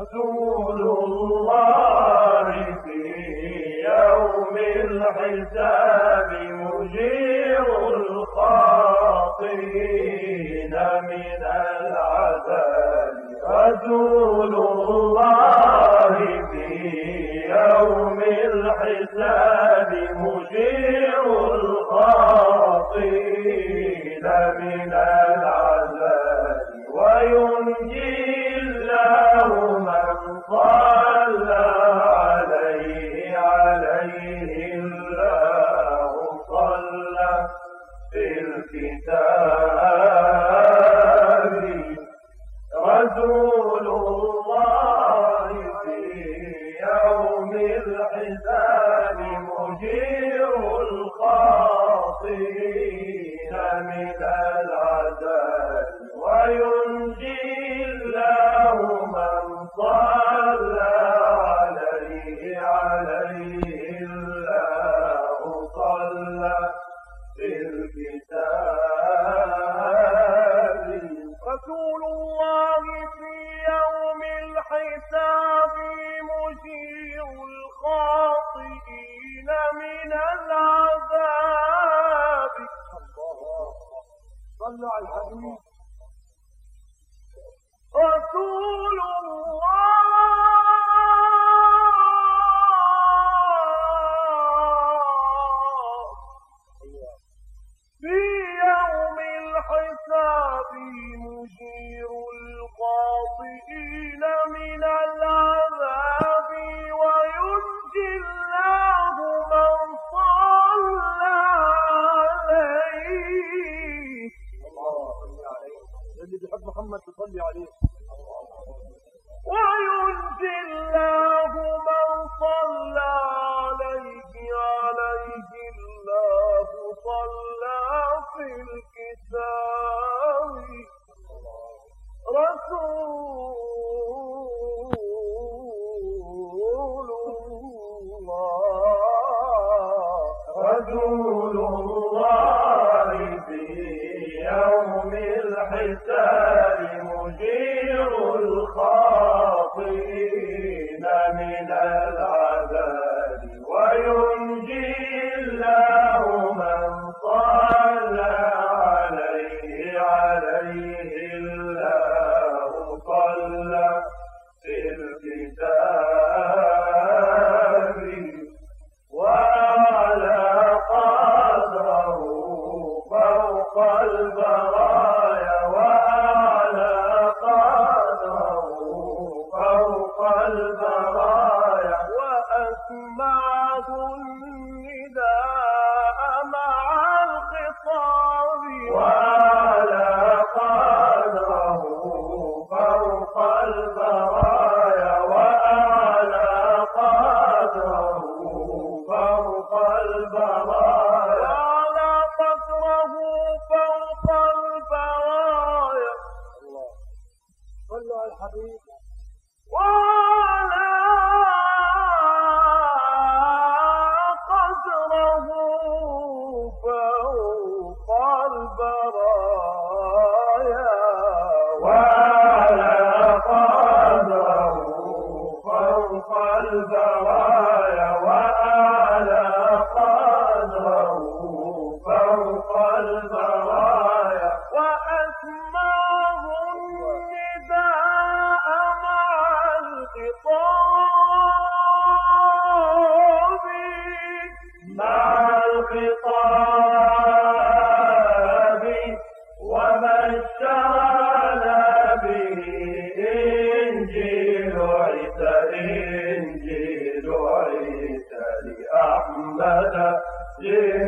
رسول الله في يوم الحساب مجير الخاطئين من العذاب. رسول الله في يوم الحساب مجير الخاطئين من العذاب. وينجي الله من صلى عليه الله صلى في الكتاب. رسول الله في يوم الحساب مجير الخاطئين من العذاب. وينجي الله من صلى عليه الله صلى في الكتاب. رسول الله في يوم الحساب مجير الخاطئين من العذاب. صلوا على الحبيب. رسول الله في يوم الحساب مجير الخاطئين من العذاب. وينجي الله من صلى عليه. اللي بيحب محمد تصلي عليه. وينجي الله من صلى عليه الله صلى في الكتاب. رسول الله في يوم الحساب مجير الخاطئين من العذاب. وينجي الله من صلى عليه الله صلى في الكتاب. وعلى قدره فوق البرايا. وعلى قدره فوق البرايا. وأسمعه النداء مع الخطاب. وعلى قدره فوق البرايا. وعلى قدره فوق البرايا. وعلى قدره فوق البرايا. صلوا على الحبيب. وعلى قدره فوق البرايا. وعلى قدره فوق البرايا. وعلى قدره فوق البرايا. وأسمعه النداء مع الخطاب. مع الخطاب. وما اشترى به إنجيل عيسى لأحمد